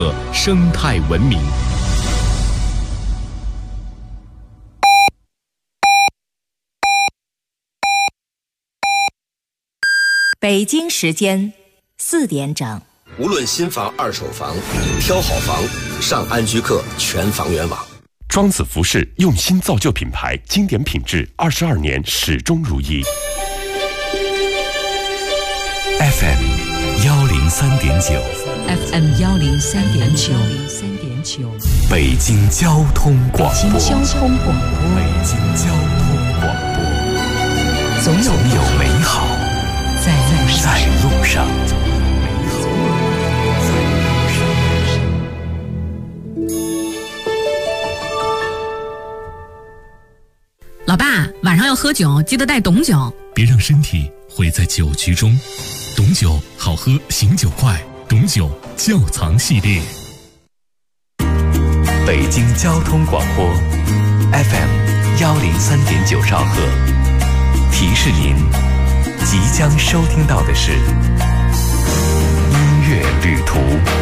生态文明。 北京时间4点整。 无论新房、二手房，挑好房，上安居客全房源网。 庄子服饰用心造就品牌，经典品质，22年始终如一。 FM 103.9 FM 103.9 北京交通广播。 北京交通广播。 北京交通广播。总有美好在路上。 老爸，晚上要喝酒，记得带董酒， 别让身体毁在酒局中。董酒好喝，醒酒快，董酒窖藏系列。 北京交通广播 FM 103.9兆赫，提示您即将收听到的是音乐旅途。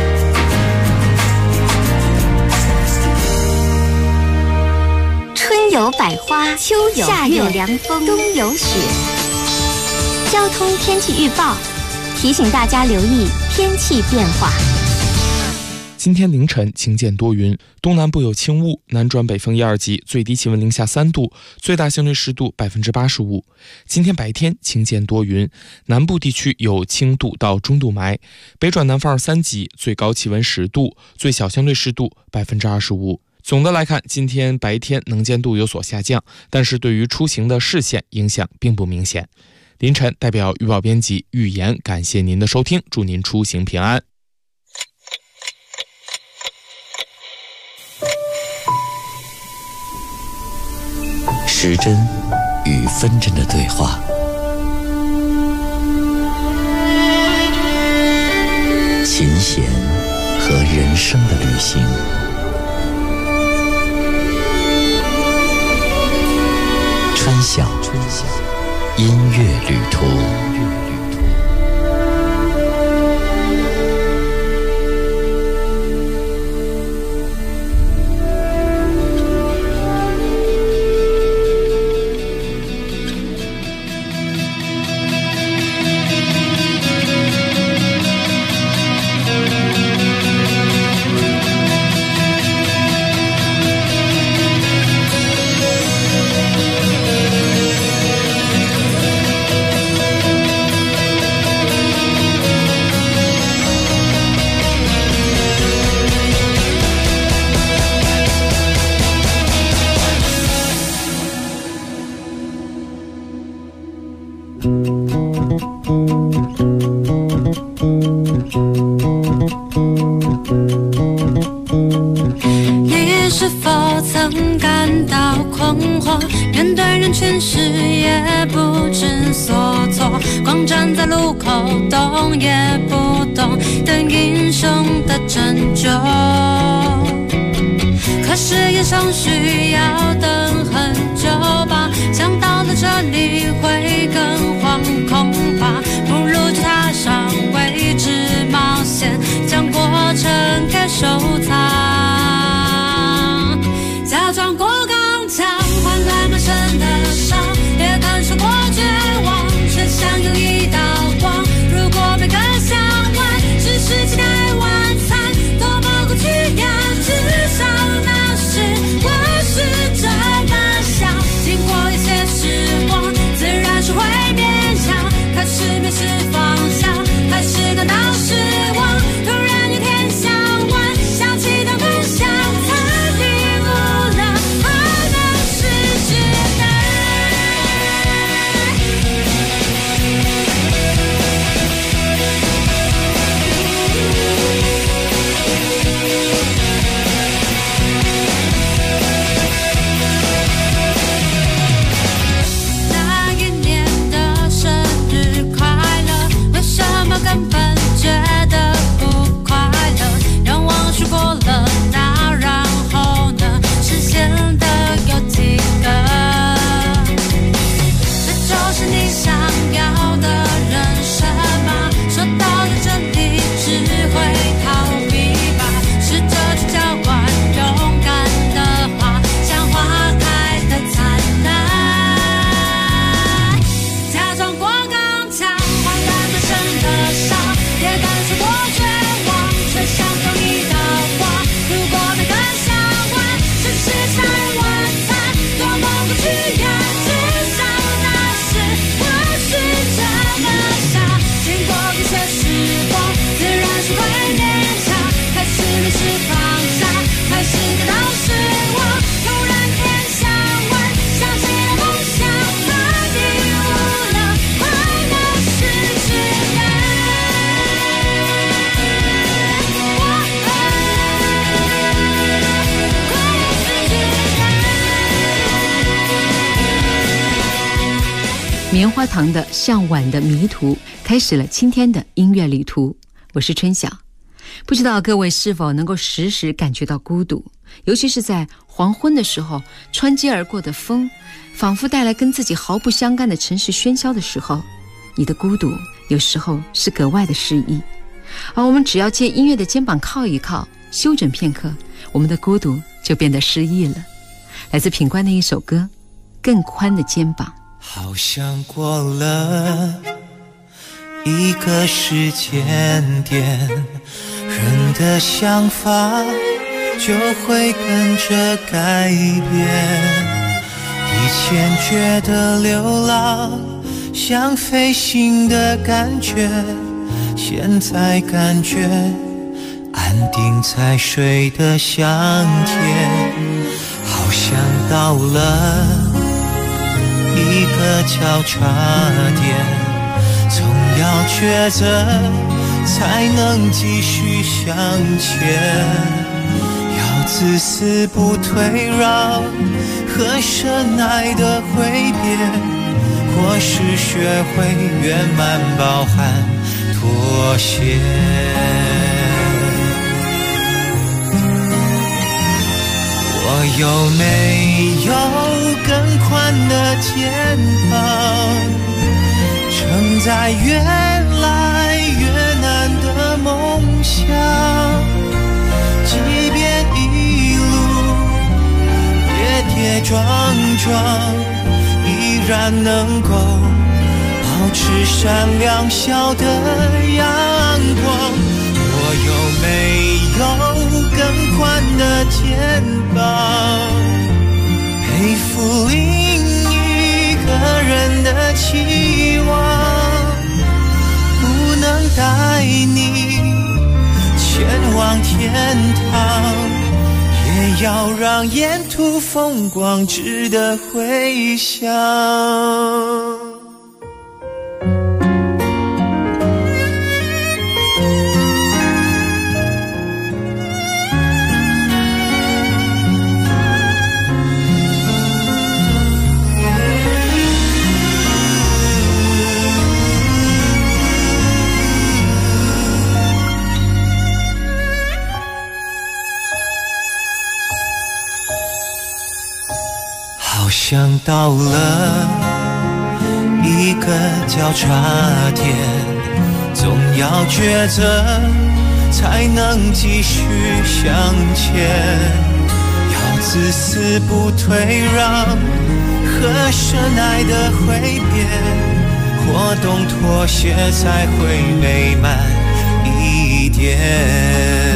春有百花，秋有夏有凉风，冬有雪。交通天气预报提醒大家留意天气变化。 今天凌晨晴间多云，东南部有轻雾，南转北风1、2级，最低气温零下3度，最大相对湿度85%。今天白天晴间多云，南部地区有轻度到中度霾，北转南风2、3级，最高气温10度，最小相对湿度25%。总的来看，今天白天能见度有所下降，但是对于出行的视线影响并不明显。凌晨代表预报编辑预言感谢您的收听，祝您出行平安。 时针与分针的对话，琴弦和人生的旅行，春晓音乐旅途。 你是否曾感到困惑，面对人群时也不知所措，光站在路口动也不动，等英雄的拯救。可是也尚需要等很久吧，想到了这里会更惶恐吧，不如就踏上未知冒险，将过程给收藏，假装过刚强，换来满身的伤，也感受过绝望，却想有一道光。如果每个向晚只是期待晚餐，多么过去呀，至少那时我是这么想。经过一些时光，自然是会变强，开始迷失方向，开始感到失望，突然有天向往。 棉花糖的向晚的迷途，开始了今天的音乐旅途。我是春晓。不知道各位是否能够时时感觉到孤独，尤其是在黄昏的时候，穿街而过的风仿佛带来跟自己毫不相干的城市喧嚣的时候，你的孤独有时候是格外的诗意。而我们只要借音乐的肩膀靠一靠，休整片刻，我们的孤独就变得诗意了。来自品冠的一首歌，更宽的肩膀。 好像过了一个时间点，人的想法就会跟着改变。以前觉得流浪像飞行的感觉，现在感觉安定在水的香甜。好像到了一个交叉点，总要抉择才能继续向前，要自私不退让和深爱的挥别，或是学会圆满包含妥协。我有没有更宽的肩膀，承载越来越难的梦想，即便一路跌跌撞撞，依然能够保持闪亮笑的阳光。我有没有更宽的肩膀，背负另一个人的期望，不能带你前往天堂，也要让沿途风光值得回想。好像到了一个交叉点，总要抉择才能继续向前，要自私不退让和深爱的挥别，或懂妥协才会美满一点。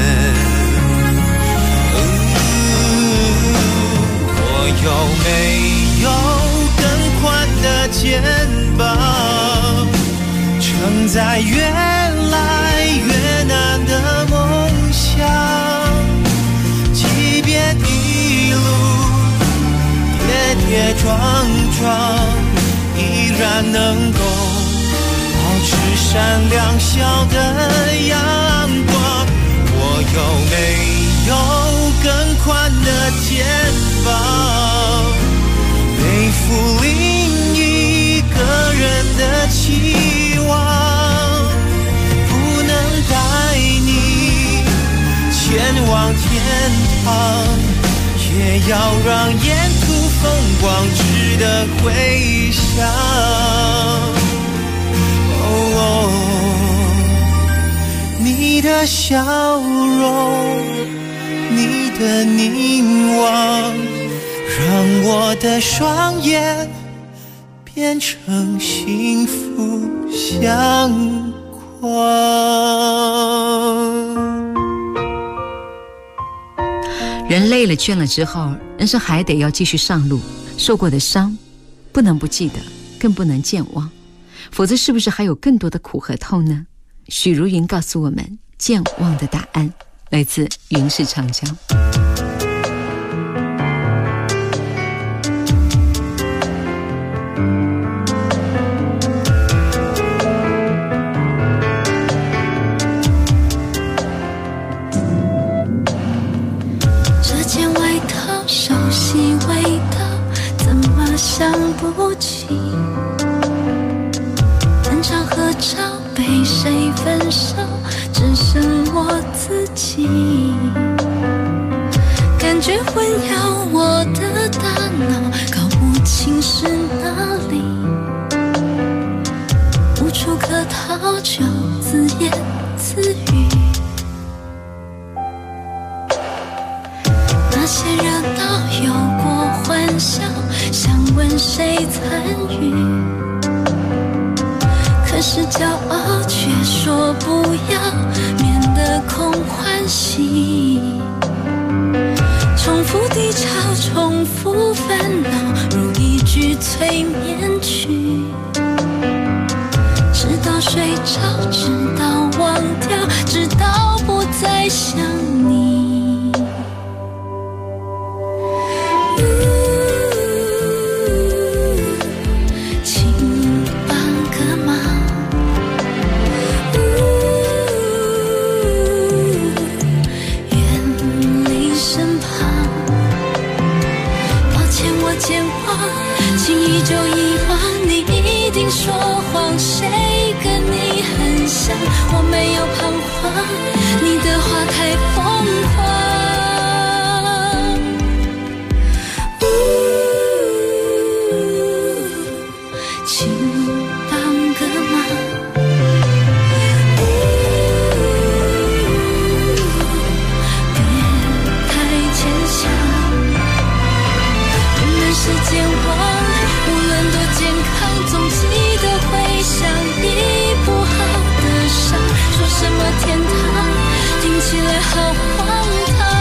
有没有更宽的肩膀，承载越来越难的梦想，即便一路跌跌撞撞，依然能够保持闪亮笑的阳光。我有没有更宽的肩膀，背负另一个人的期望，不能带你前往天堂，也要让沿途风光值得回想。你的笑容，你的凝望，让我的双眼变成幸福相框。 人累了倦了之后，人生还得要继续上路，受过的伤不能不记得，更不能健忘，否则是不是还有更多的苦和痛呢？许茹芸告诉我们健忘的答案，来自云是长江。 这件外套熟悉味道，怎么想不起？ 找被谁分手，只剩我自己。感觉混淆我的大脑，搞不清是哪里，无处可逃就自言自语。那些热闹有过欢笑，想问谁参与，可是骄傲却说不要，免得空欢喜。重复低潮，重复烦恼，如一句催眠曲，直到睡着，直到忘掉，直到不再想你。说谎，谁跟你很像？我没有彷徨，你的话太疯狂。请帮个忙，别太牵强。人们是健忘，无论多健康，总记得回想一不好的伤，说什么天堂，听起来好荒唐。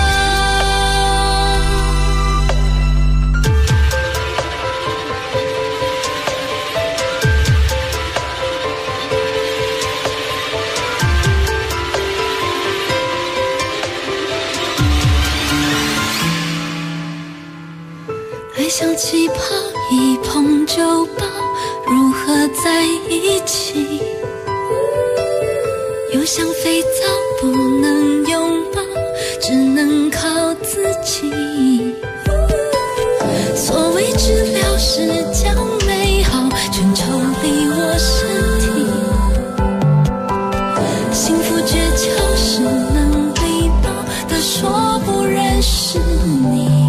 爱像气泡，一碰就爆，如何在一起？又像肥皂，不能拥抱，只能靠自己。所谓治疗是将美好全抽离我身体，幸福诀窍是能礼貌地说不认识你。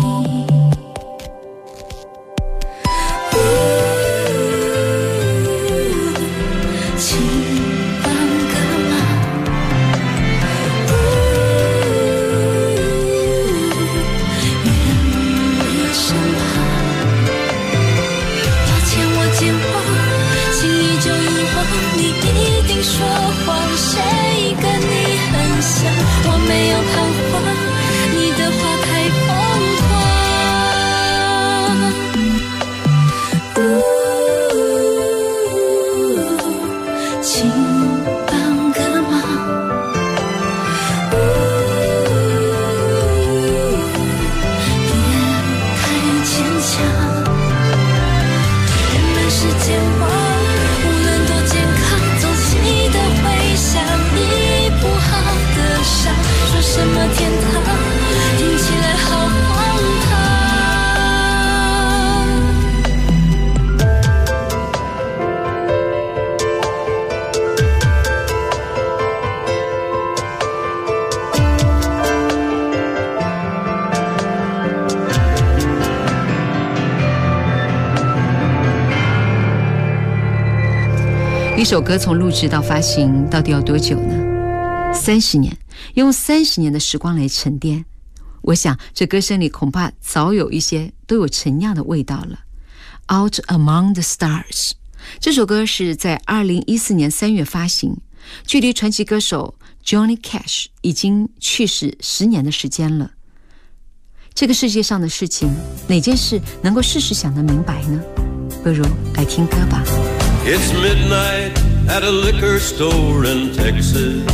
一首歌从录制到发行到底要多久呢？30年，用30年的时光来沉淀。我想这歌声里恐怕早有一些都有陈酿的味道了。 Out Among the Stars 这首歌是在2014年3月发行，距离传奇歌手 Johnny Cash 已经去世10年的时间了。这个世界上的事情，哪件事能够事事想得明白呢？不如来听歌吧。 It's midnight at a liquor store in Texas.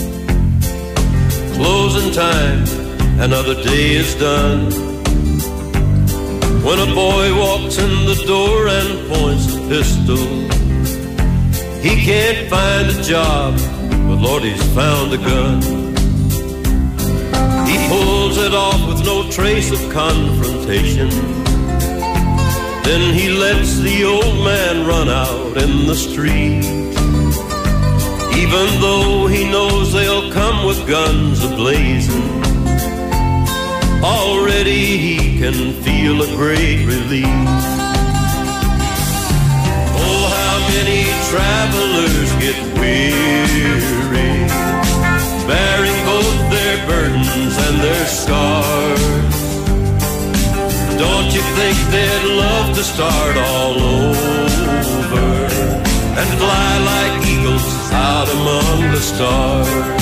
Closing time, another day is done. When a boy walks in the door and points a pistol, he can't find a job, but Lord, he's found a gun. He pulls it off with no trace of confrontation. Then he lets the old man run out in the street. even though he knows they'll come with guns a-blazing. Already he can feel a great relief. Oh, how many travelers get weary, bearing both their burdens and their scars. Don't you think they'd love to start all over and fly like eagles out among the stars?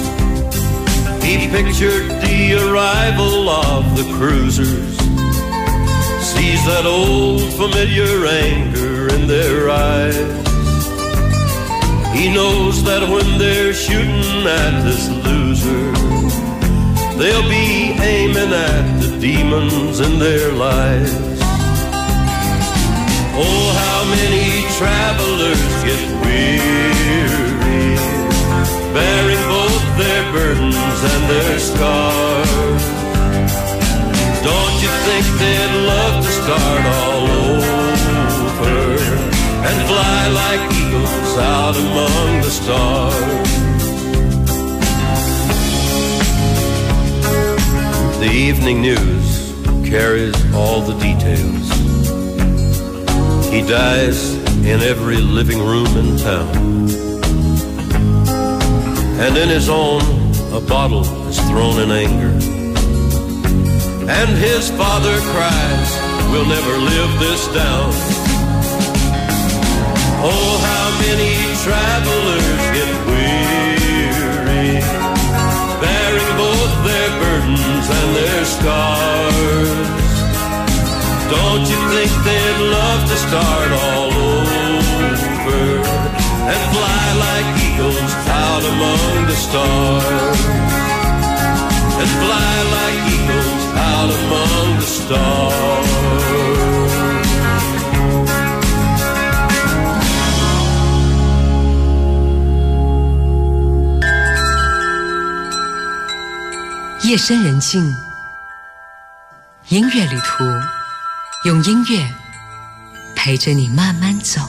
He pictured the arrival of the cruisers, sees that old familiar anger in their eyes. He knows that when they're shooting at this loser, they'll be aiming at the demons in their lives. Oh, how many travelers get weary, bearing both their burdens and their scars. Don't you think they'd love to start all over and fly like eagles out among the stars? The evening news carries all the details. He dies in every living room in town, and in his own a bottle is thrown in anger. And his father cries, we'll never live this down. Oh, how many travelers get weary, bearing both their burdens and their scars. Don't you think they'd love to start all over and fly like eagles out among the stars? And fly like eagles out among the stars. 夜深人静，音乐旅途，用音乐陪着你慢慢走。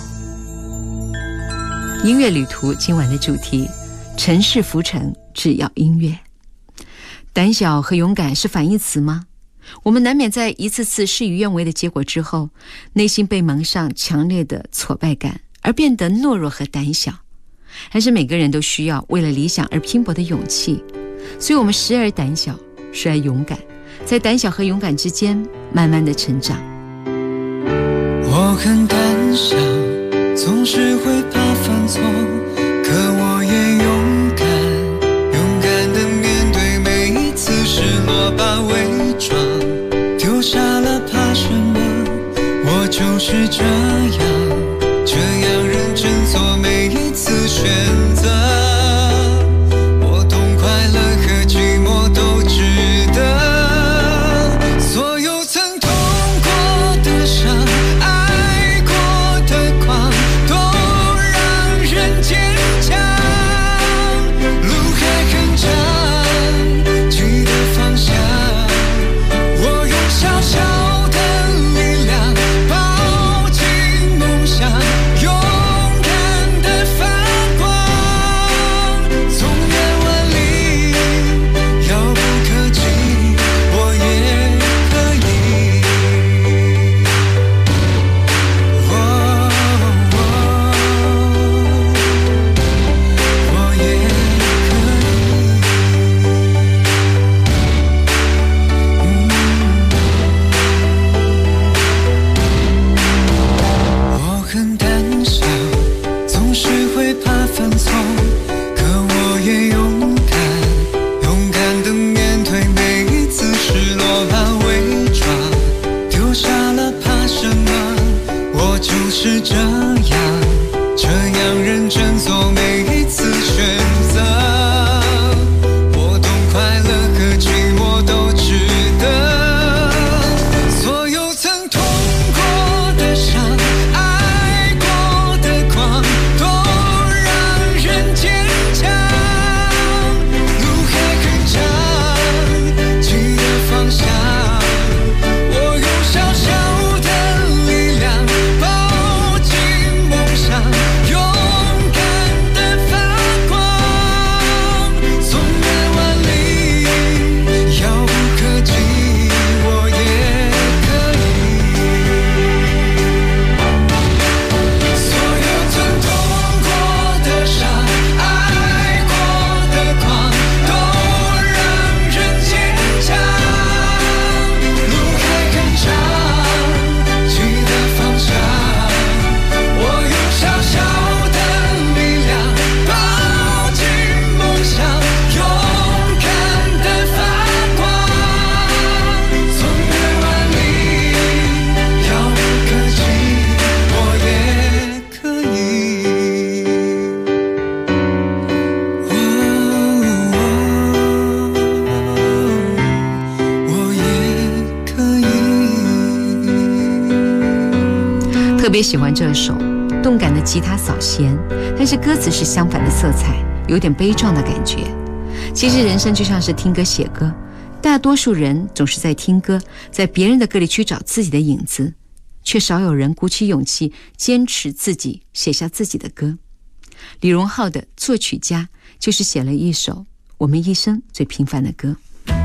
音乐旅途今晚的主题：尘世浮沉，只要音乐。胆小和勇敢是反义词吗？我们难免在一次次事与愿违的结果之后，内心被蒙上强烈的挫败感，而变得懦弱和胆小。还是每个人都需要为了理想而拼搏的勇气，所以我们时而胆小，时而勇敢，在胆小和勇敢之间慢慢的成长。 我很胆小，总是会怕犯错，可我也勇敢，勇敢的面对每一次失落，把伪装丢下了，怕什么？我就是这样认真做每一次选择。我懂快乐和寂寞都值得，所有曾痛过的伤，爱过的狂，都让人坚强。路还很长，记得方向，我用小小的力量抱紧梦别喜欢这首动感的吉他扫弦，但是歌词是相反的色彩，有点悲壮的感觉。其实人生就像是听歌写歌，大多数人总是在听歌，在别人的歌里去找自己的影子，却少有人鼓起勇气坚持自己写下自己的歌。李荣浩的作曲家就是写了一首我们一生最平凡的歌。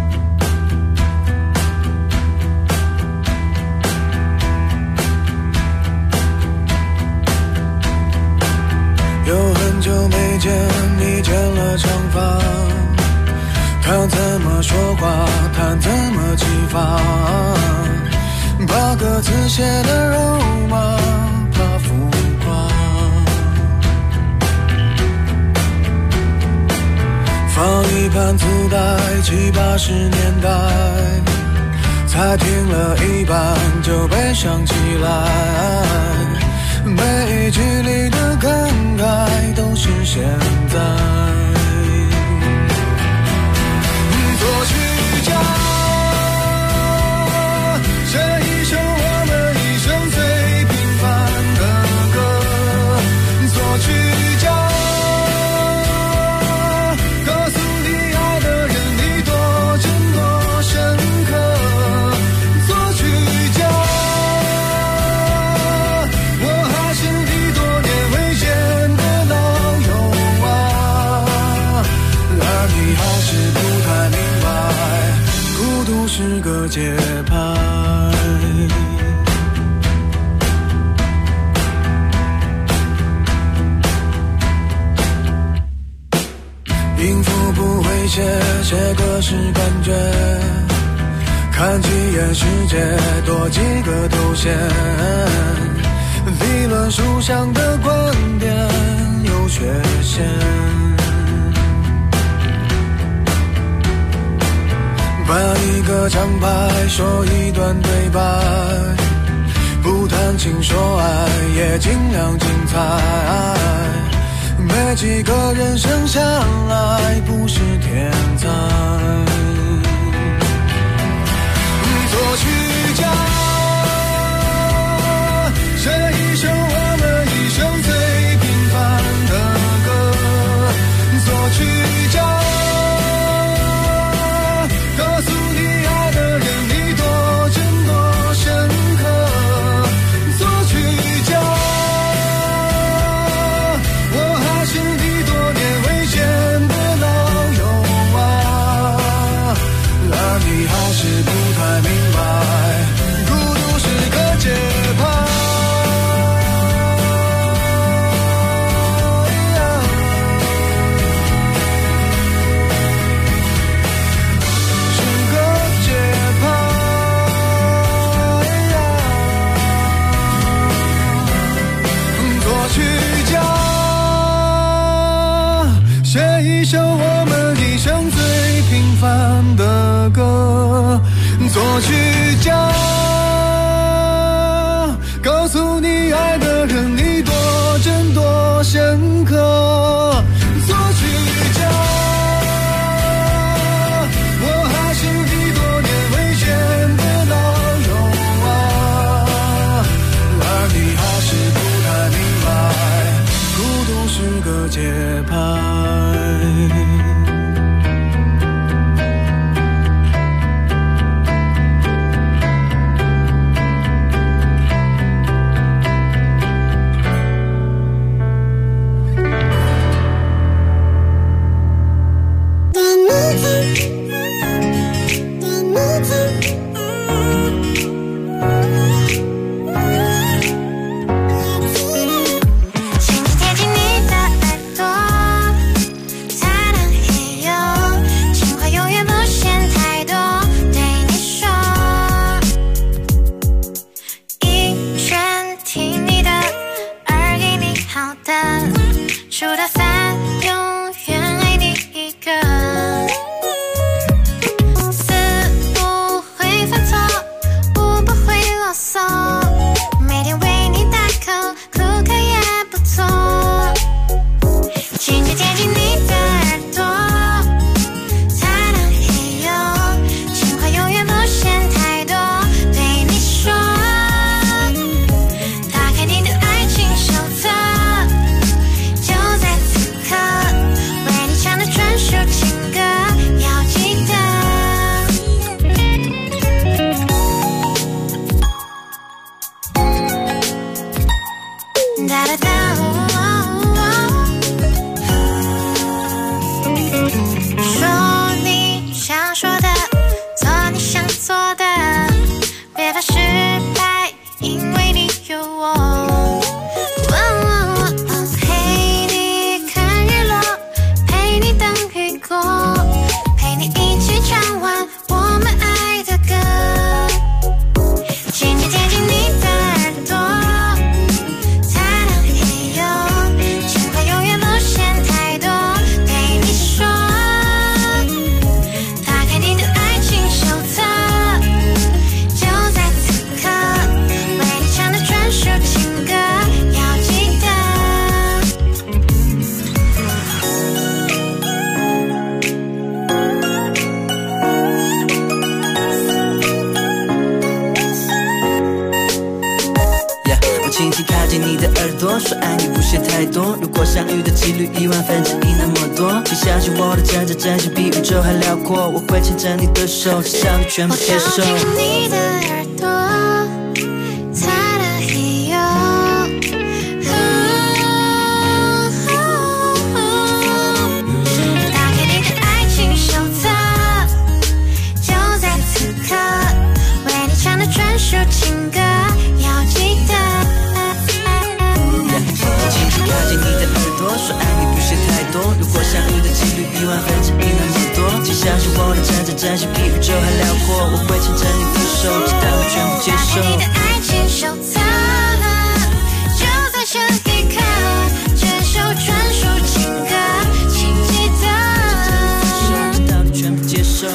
有很久没见你剪了长发，看怎么说话，谈怎么激发，把歌词写得肉麻，怕浮夸，放一盘磁带，70、80年代，才听了一半就被想起来，每一句里的感慨都是现在。作曲家写一首我们一生最平凡的歌，作曲家告诉你爱的人你多真多深刻，作曲家我还是你多年未见的老友啊，而你还是不太明白孤独是个节拍。音符不会写，写歌是感觉，看几眼世界，多几个头衔，理论书上的观点有缺陷，办一个奖牌，说一段对白，不谈情说爱，也尽量精彩，没几个人生下来不是天才。作曲家写一首我们一生最平凡的歌，作曲家告诉你爱的人你多真多深刻，作曲家我还是你多年未见的老友啊，而你还是不太明白孤独是个节拍。一首我们一生最平凡的歌，作曲家告诉你爱的人你多真多深刻，作曲家我还是你多年未见的老友啊，而你还是不太明白孤独是个节拍。 多，说爱你不屑太多，如果相遇的几率1/1000那么多，请相信我的真真真心比宇宙还辽阔，我会牵着你的手，至少你全部接受。 我想听你的耳朵在哪里有，打开你的爱情手册，就在此刻，为你唱的专属情歌要记得。 轻轻靠近你的耳朵，说爱你不屑太多，如果相遇的几率1/1000那么多，请相信我的真真真心比宇宙还辽阔，我会牵着你的手，直到你全部接受。 打开你的爱情手册，就在这一刻，这首专属情歌，请记得， 直到你全部接受。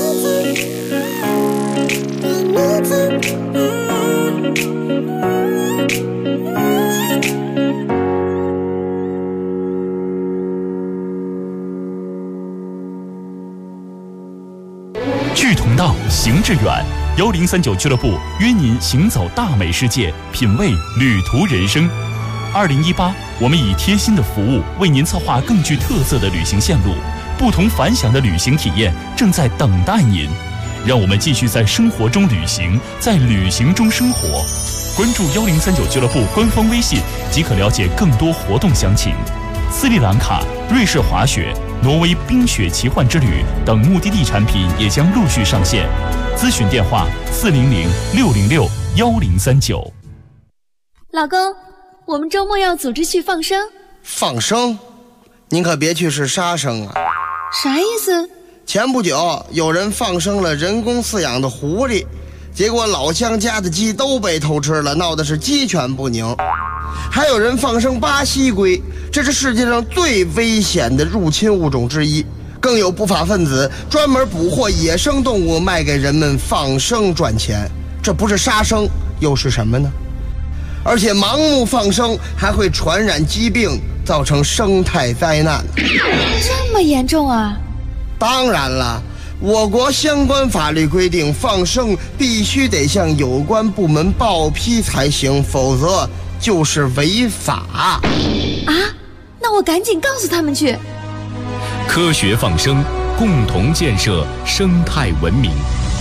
志同道，行致远。1039俱乐部约您行走大美世界，品味旅途人生。2018，我们以贴心的服务为您策划更具特色的旅行线路，不同凡响的旅行体验正在等待您。让我们继续在生活中旅行，在旅行中生活。关注1039俱乐部官方微信即可了解更多活动详情。斯里兰卡、瑞士滑雪、挪威冰雪奇幻之旅等目的地产品也将陆续上线。咨询电话400-606-1039。 老公，我们周末要组织去放生。 放生？您可别去是杀生啊！ 啥意思？ 前不久有人放生了人工饲养的狐狸，结果老乡家的鸡都被偷吃了，闹的是鸡犬不宁。还有人放生巴西龟，这是世界上最危险的入侵物种之一。更有不法分子专门捕获野生动物卖给人们放生赚钱，这不是杀生又是什么呢？而且盲目放生还会传染疾病，造成生态灾难。 这么严重啊？ 当然了，我国相关法律规定，放生必须得向有关部门报批才行，否则就是违法。 啊？那我赶紧告诉他们去。 科学放生，共同建设生态文明。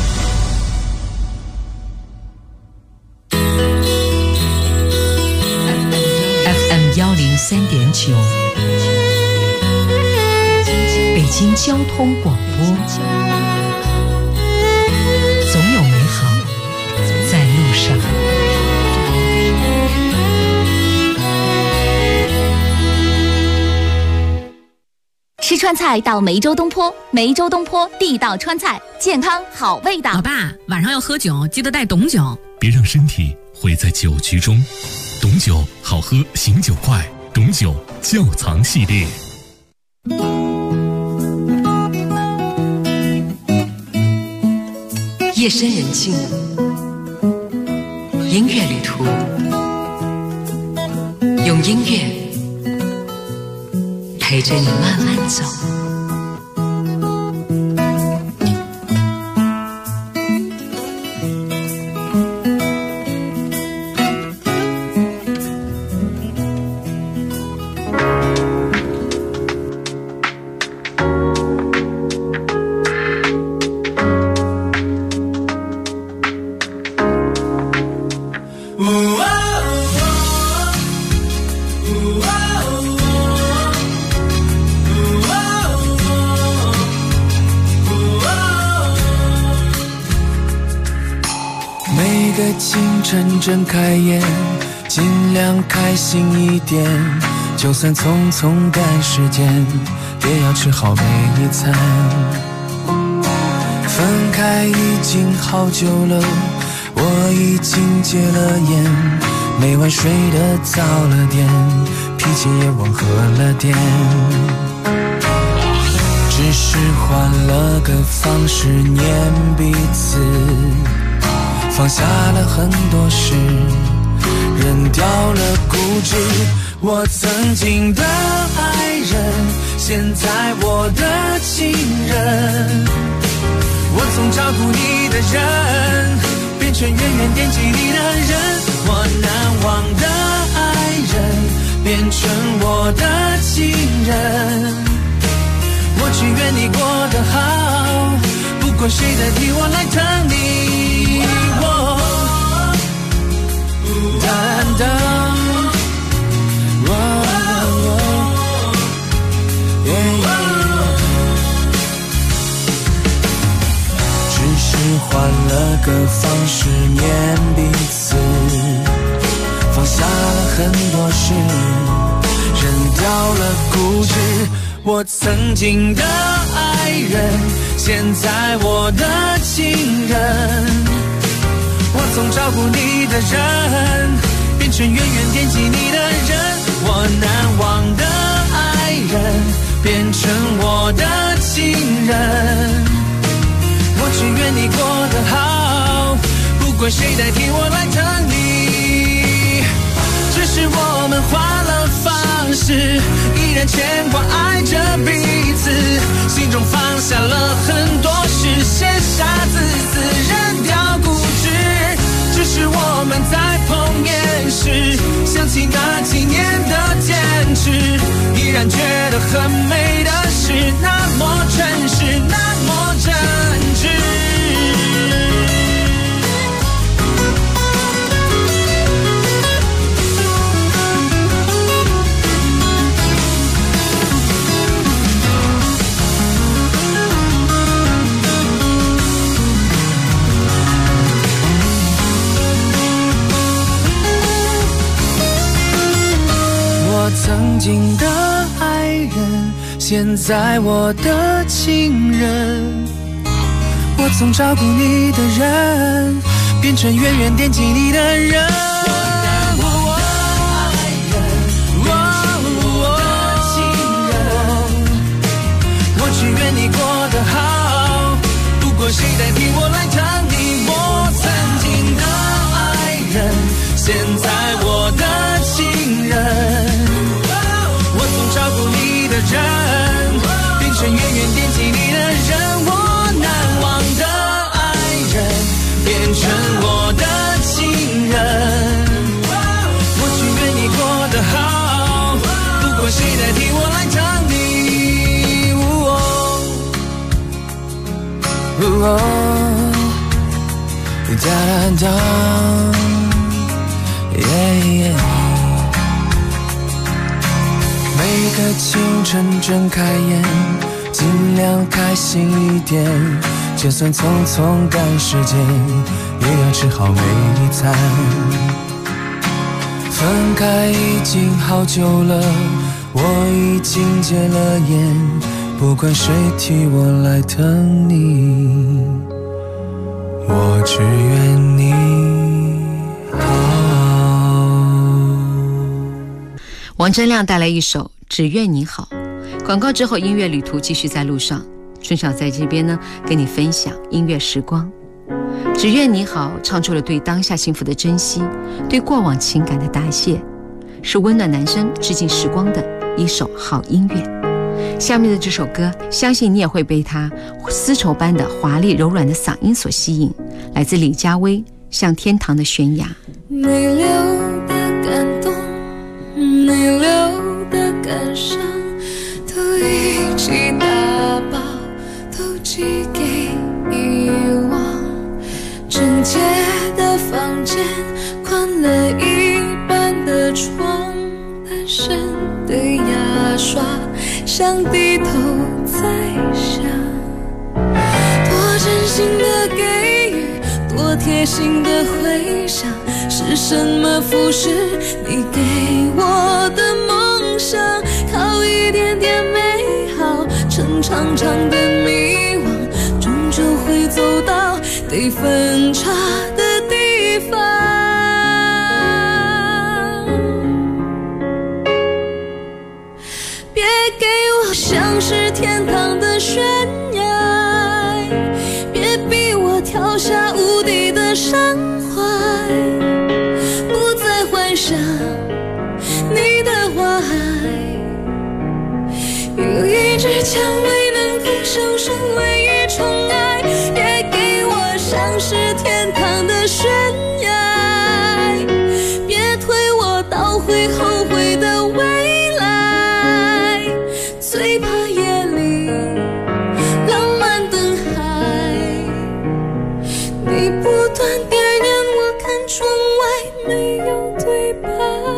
FM 103.9，北京交通广播。总有美好在路上。 吃川菜到梅州东坡，梅州东坡地道川菜，健康好味道。 老爸，晚上要喝酒，记得带董酒。 别让身体毁在酒局中。董酒好喝，醒酒快。董酒窖藏系列。 夜深人静，音乐旅途，用音乐陪着你慢慢走。 睁开眼，尽量开心一点，就算匆匆赶时间，也要吃好每一餐。分开已经好久了，我已经戒了烟，每晚睡得早了点，脾气也温和了点，只是换了个方式念彼此，放下了很多事，扔掉了固执。我曾经的爱人，现在我的情人。我总照顾你的人，变成远远惦记你的人。我难忘的爱人， 变成我的情人。我只愿你过得好，不管谁代替我来疼你。担当只是换了个方式面彼此，放下了很多事，扔掉了固执。我曾经的爱人，现在我的情人。我总照顾你的人，变成远远惦记你的人。我难忘的爱人，变成我的情人。我只愿你过得好，不管谁代替我来疼你。只是我们换了方式，依然牵挂爱着彼此，心中放下了很多事，写下自私，扔掉固执。只是我们在碰面时，想起那几年的坚持，依然觉得很美的事，那么真实，那么真挚。曾经的爱人，现在我的情人。我总照顾你的人，变成远远惦记你的人。我只愿你过得好，不管谁代替我来疼你。我曾经的爱人，现在我的情人。我总照顾你的人，变成远远惦记你的人。我难忘的爱人，变成我的情人。我只愿你过得好，不管谁代替我来疼你。哒哒每个清晨睁开眼，尽量开心一点，就算匆匆赶时间，也要吃好每一餐。分开已经好久了，我已经戒了烟，不管谁替我来疼你，我只愿你王铮亮带来一首《只愿你好》。广告之后，音乐旅途继续在路上。春晓在这边呢，跟你分享音乐时光。《只愿你好》唱出了对当下幸福的珍惜，对过往情感的答谢，是温暖男生致敬时光的一首好音乐。下面的这首歌，相信你也会被他丝绸般的华丽柔软的嗓音所吸引。来自李佳薇，《向天堂的悬崖》。 没留的感动，没留的感伤，都一起打包，都寄给遗忘。整洁的房间，宽了一半的床，单身的牙刷，像低头在想，多真心的给予，多贴心的回想，是什么腐蚀你给我的梦想？靠一点点美好，撑长长的迷惘，终究会走到得分岔的地方。别给我像是天堂的悬崖，别逼我跳下无底的山怀，不再幻想你的花海，有一支蔷薇能够生生为一宠爱。别给我像是天堂的悬崖，别推我到会后悔的未你不断点燃我看窗外没有对白。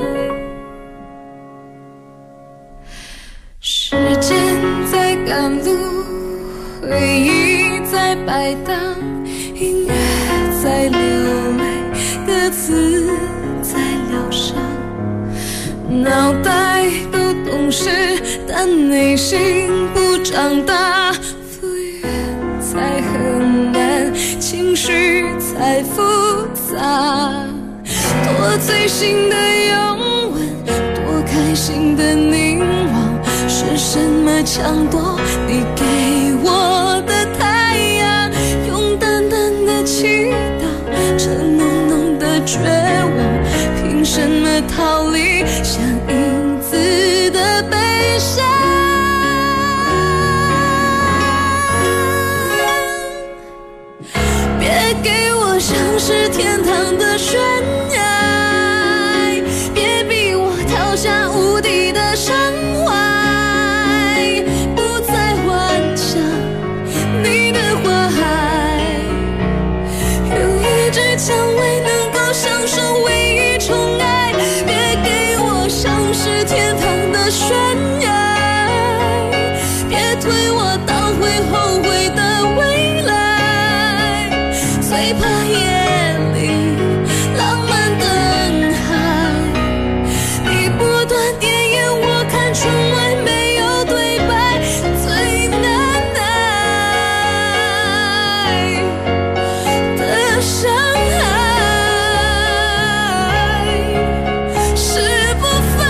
时间在赶路，回忆在摆荡，音乐在流泪，歌词在疗伤。脑袋都懂事，但内心不长大，复原才很难，情绪才复杂。多最新的拥吻，多开心的凝望，是什么抢夺你给我的太阳？用淡淡的祈祷，这浓浓的绝望，凭什么逃离像影子的悲伤？别给我像是天堂的悬崖，别逼我跳下无底的深海，不再幻想你的花海，有一支蔷薇能够享受唯一宠爱。别给我像是天堂的悬崖，别推我到会后悔的未来，最怕夜里浪漫灯海，你不断点燃我看窗外没有对白，最难挨的伤害，是不放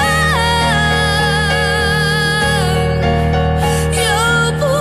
又不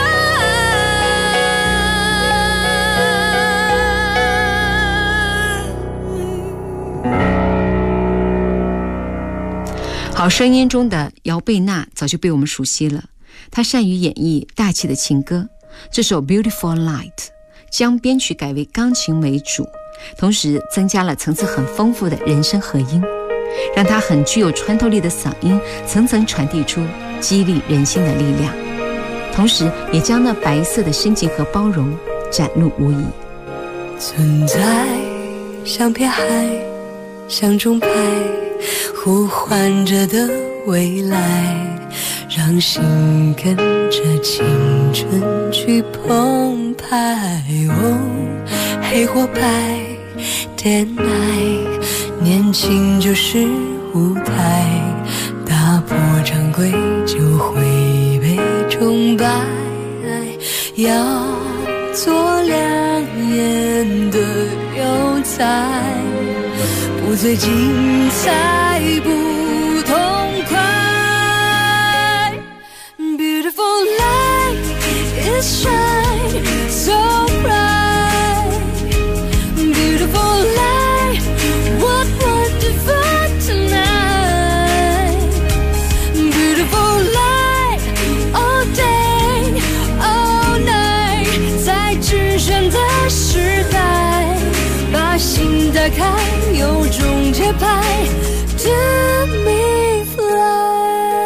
好声音中的姚贝娜早就被我们熟悉了，她善于演绎大气的情歌。这首 Beautiful Light 将编曲改为钢琴为主，同时增加了层次很丰富的人声合音，让她很具有穿透力的嗓音层层传递出激励人心的力量，同时也将那白色的深情和包容展露无遗。 存在像片海，像钟摆呼唤着的未来，让心跟着青春去澎湃。哦，黑或白 Day and night， 年轻就是舞台，打破常规就会被崇拜，要做亮眼的有才，不最精彩不痛快。 Beautiful light is shine so bright, Beautiful light, what wonderful tonight, Beautiful light, all day, all night， 在只选的时代，把心打开，有种节拍 To me fly。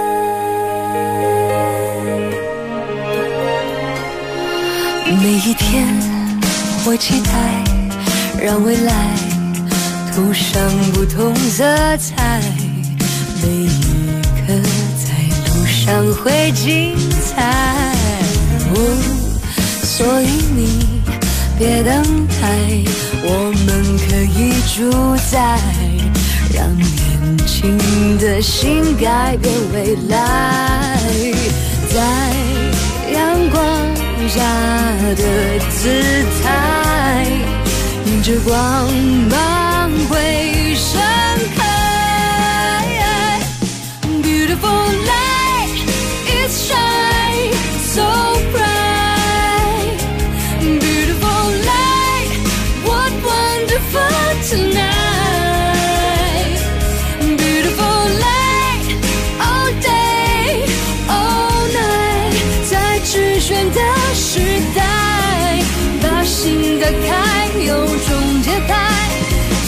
每一天我期待，让未来涂上不同色彩，每一刻在路上会精彩。所以你别等待，我们可以主宰，让年轻的心改变未来，在阳光下的姿态，迎着光芒会盛开。 Beautiful light is shine so bright, Beautiful light, what wonderful tonight, Beautiful light, all day, all night， 在只选的时代，把心打开，有种节拍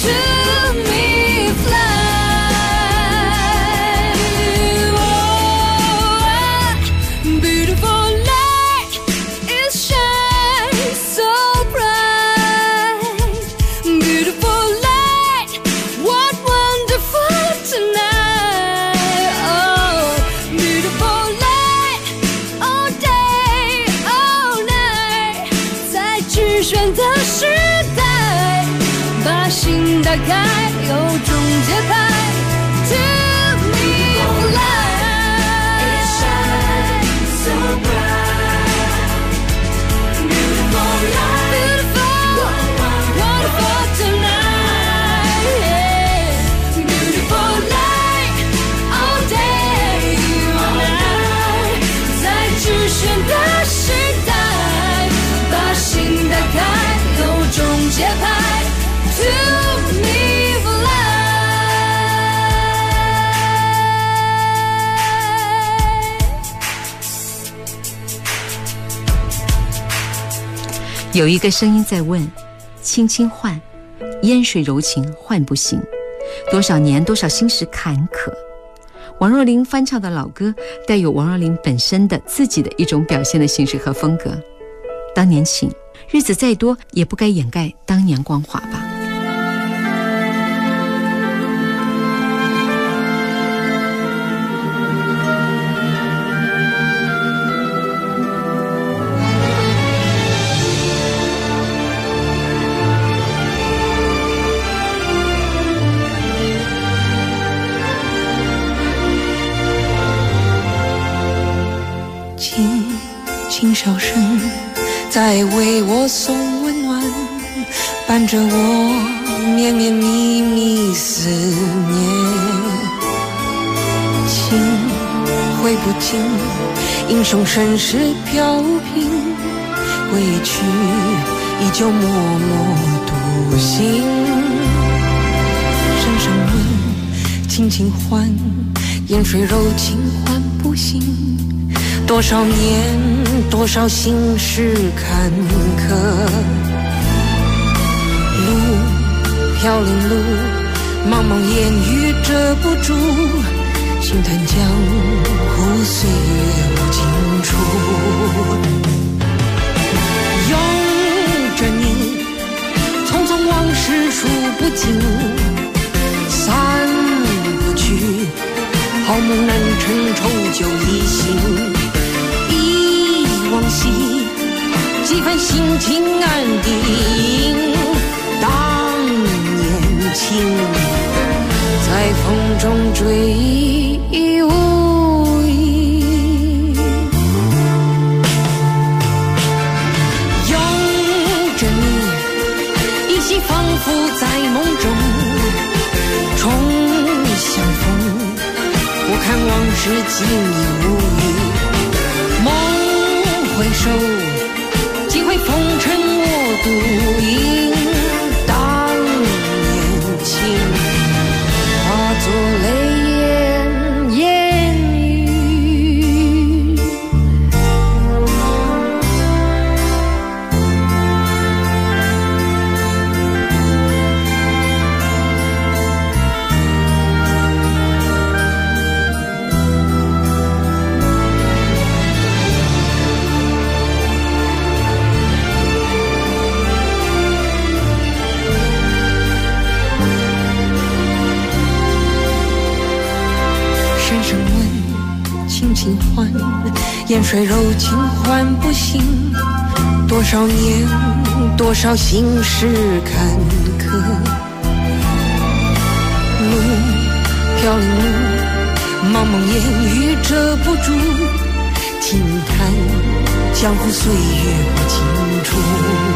心打开，有种节拍。To me fly, it shines so bright, beautiful light, wonderful tonight, yeah. Beautiful light, all day all night, 在巨炫的时代，把心打开，有种节拍。To me fly。 有一个声音在问：轻轻唤，烟水柔情唤不醒，多少年多少心事坎坷。王若琳翻唱的老歌，带有王若琳本身的自己的一种表现的形式和风格。当年情，日子再多也不该掩盖当年光华吧。 轻笑声在为我送温暖，伴着我绵绵密密思念。情挥不尽，英雄身世飘萍，归去依旧默默独行。声声问，轻轻唤，烟水柔情唤不醒。多少年，多少心事坎坷，路飘零路，茫茫烟雨遮不住，心叹江湖岁月无尽处。拥着你，匆匆往事数不尽，散不去，好梦难成，愁酒一醒。往昔几番心情安定，当年情在风中追无影。拥着你，依稀仿佛在梦中重相逢，我看往事尽已无语。回首，几回风尘我独饮，当年情化作泪眼烟雨。轻唤，烟水柔情唤不醒，多少年，多少心事坎坷。路飘零路，茫茫烟雨遮不住，轻叹江湖岁月无尽处。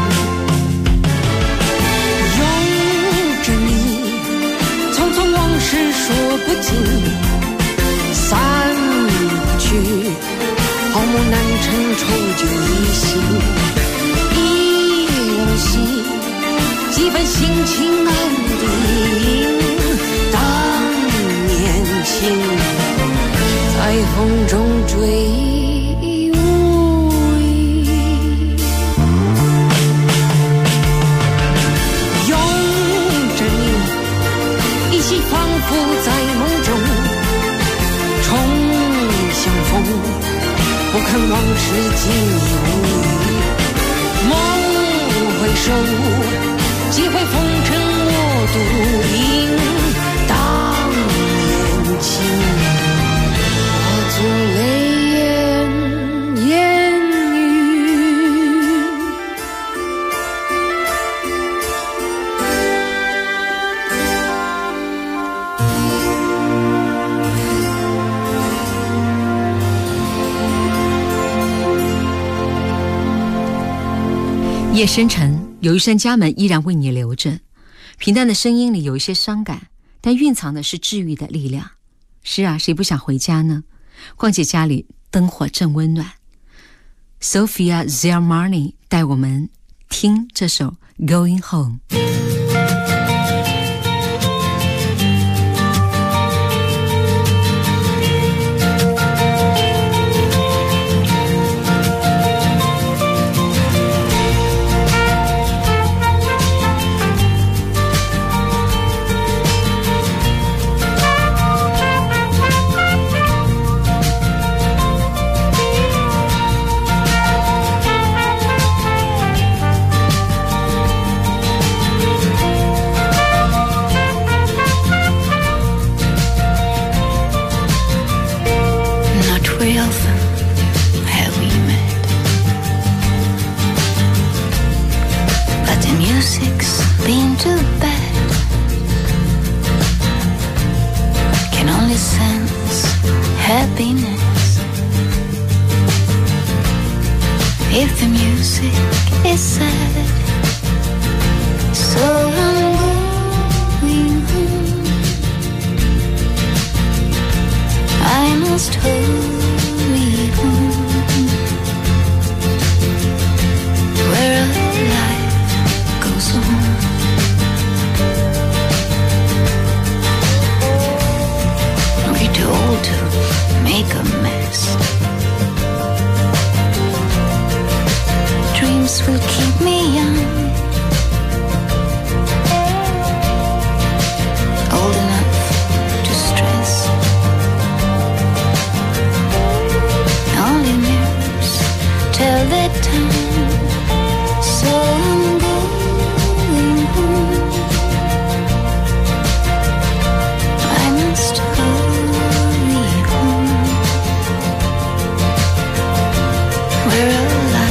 拥着你，匆匆往事说不尽，散去，好梦难成，愁酒一醒。忆往昔，几番心情安定，当年情在风中追无影。拥着你，依稀仿佛在梦中重相逢，我看往事尽已无语。梦回首，几回风尘我独饮，当年情化作泪眼烟雨。 夜深沉，有一扇家门依然为你留着。平淡的声音里有一些伤感，但蕴藏的是治愈的力量。是啊，谁不想回家呢？况且家里灯火正温暖。Sophia Zermani 带我们听这首 Going Home。 If the music is sad, so I'm going home. I must hurry home, where life goes on. We're too old to make a mess. Dreams will keep me young, old enough to stress. Only mirrors tell the time, so I'm going home. I must hurry home, where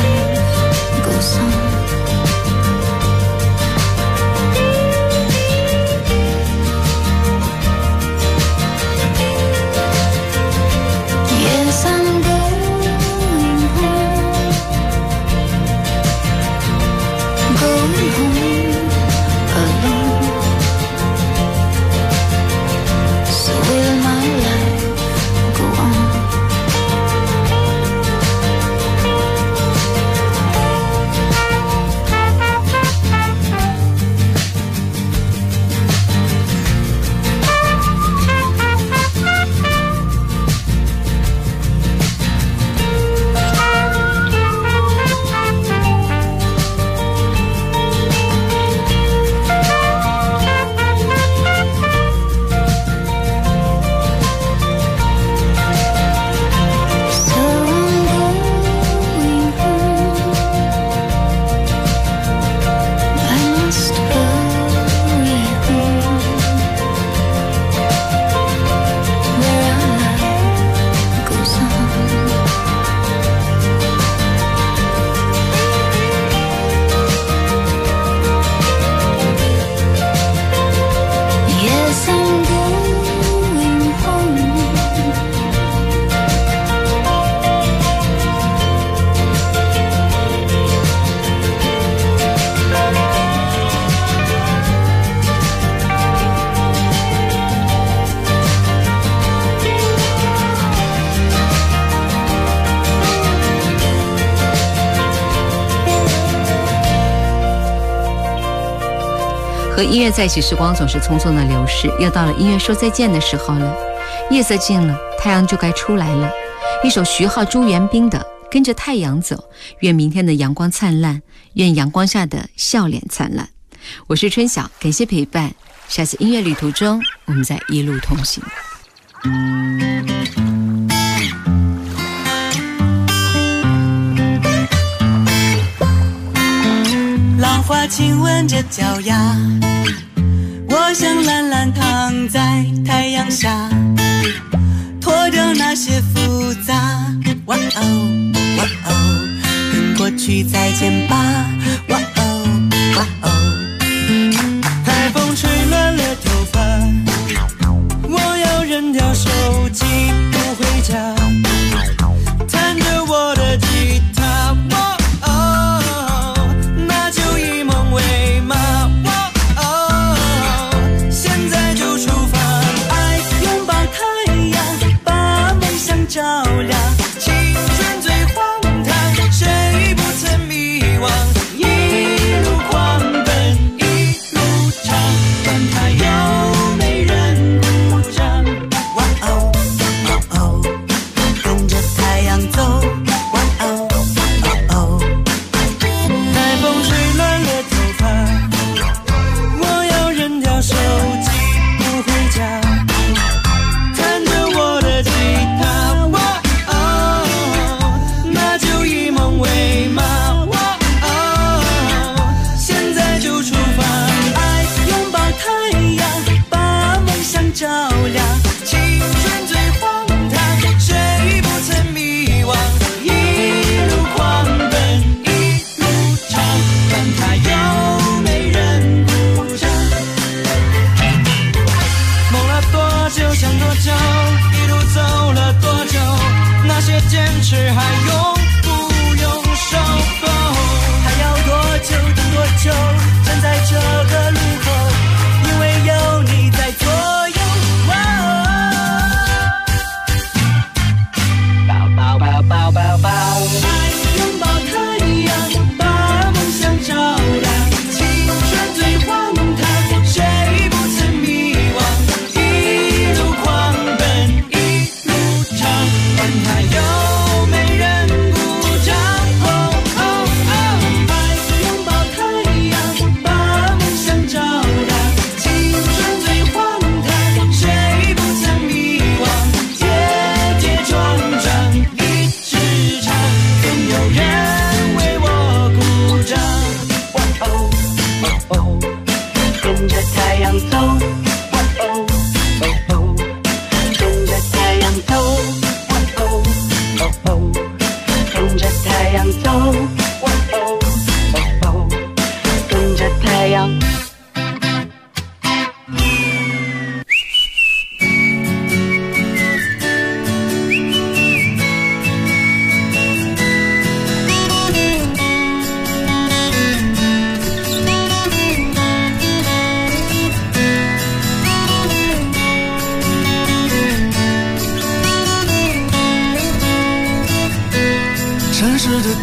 和音乐在一起，时光总是匆匆的流逝，又到了音乐说再见的时候了。夜色近了，太阳就该出来了。一首徐浩、朱元斌的《跟着太阳走》，愿明天的阳光灿烂，愿阳光下的笑脸灿烂。我是春晓，感谢陪伴，下次音乐旅途中，我们再一路同行。 浪花亲吻着脚丫，我想懒懒躺在太阳下，拖着那些复杂。哇哦哇哦，跟过去再见吧。哇哦哇哦，台风吹乱了头发，我要扔掉手机不回家，弹着我的吉他。哇哦，那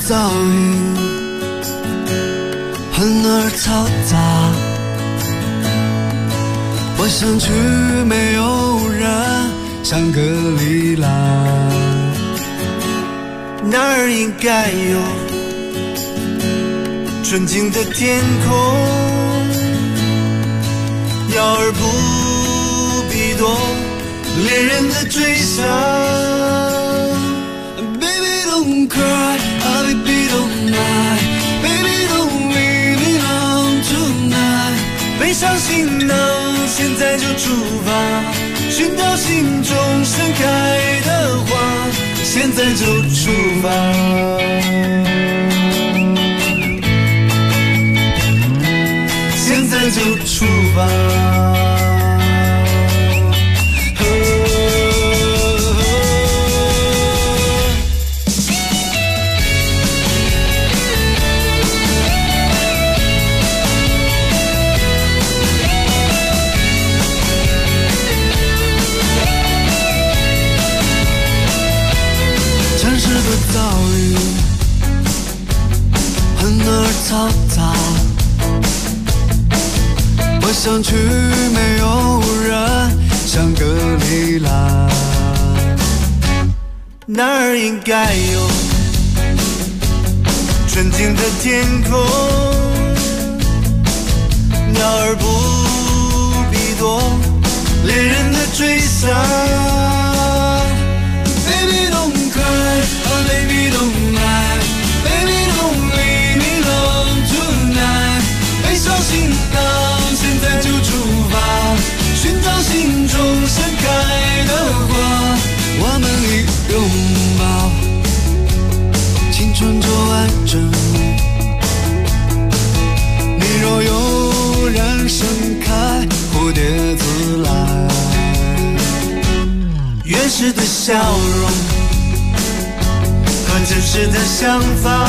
噪音很儿嘈杂，我想去没有人香格里拉，那儿应该有纯净的天空，鸟儿不必多恋人的追杀。Baby don't cry, oh baby don't lie, baby don't leave me alone tonight。背上行囊，现在就出发，寻找心中盛开的花，现在就出发。现在就出发。城市的噪音很儿嘈杂，我想去没有人香格里拉，那儿应该有纯净的天空，鸟儿不必多恋人的追杀。Baby don't cry, oh baby don't lie, baby don't leave me alone tonight。背上行囊，现在就出发，寻找心中盛开的花。我们一拥抱，青春就完整。你若有人盛开，蝴蝶自来。原始的笑容和真实的想法，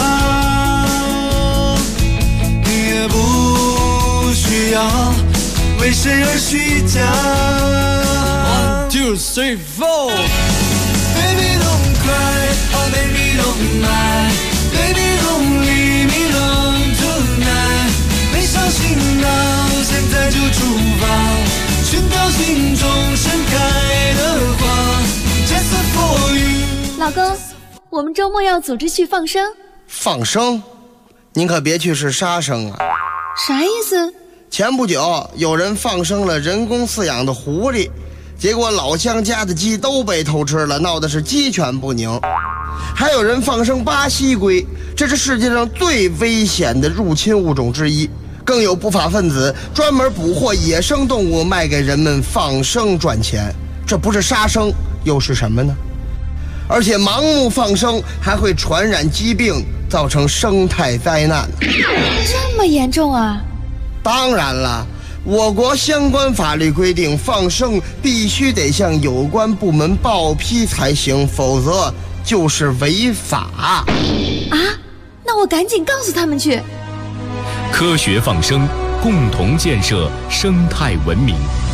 你也不需要为谁而虚假。1, 2, 3, 4 Baby don't cry, oh baby don't lie, baby don't leave me alone tonight。背上行囊，现在就出发，寻找心中盛开的花。Just for you。 老公，我们周末要组织去放生。 放生？您可别去是杀生啊！ 啥意思？ 前不久有人放生了人工饲养的狐狸，结果老乡家的鸡都被偷吃了，闹得是鸡犬不宁。还有人放生巴西龟，这是世界上最危险的入侵物种之一。更有不法分子专门捕获野生动物卖给人们放生赚钱，这不是杀生又是什么呢？而且盲目放生还会传染疾病，造成生态灾难。 这么严重啊？ 当然了，我国相关法律规定，放生必须得向有关部门报批才行，否则就是违法。 啊？那我赶紧告诉他们去。 科学放生，共同建设生态文明。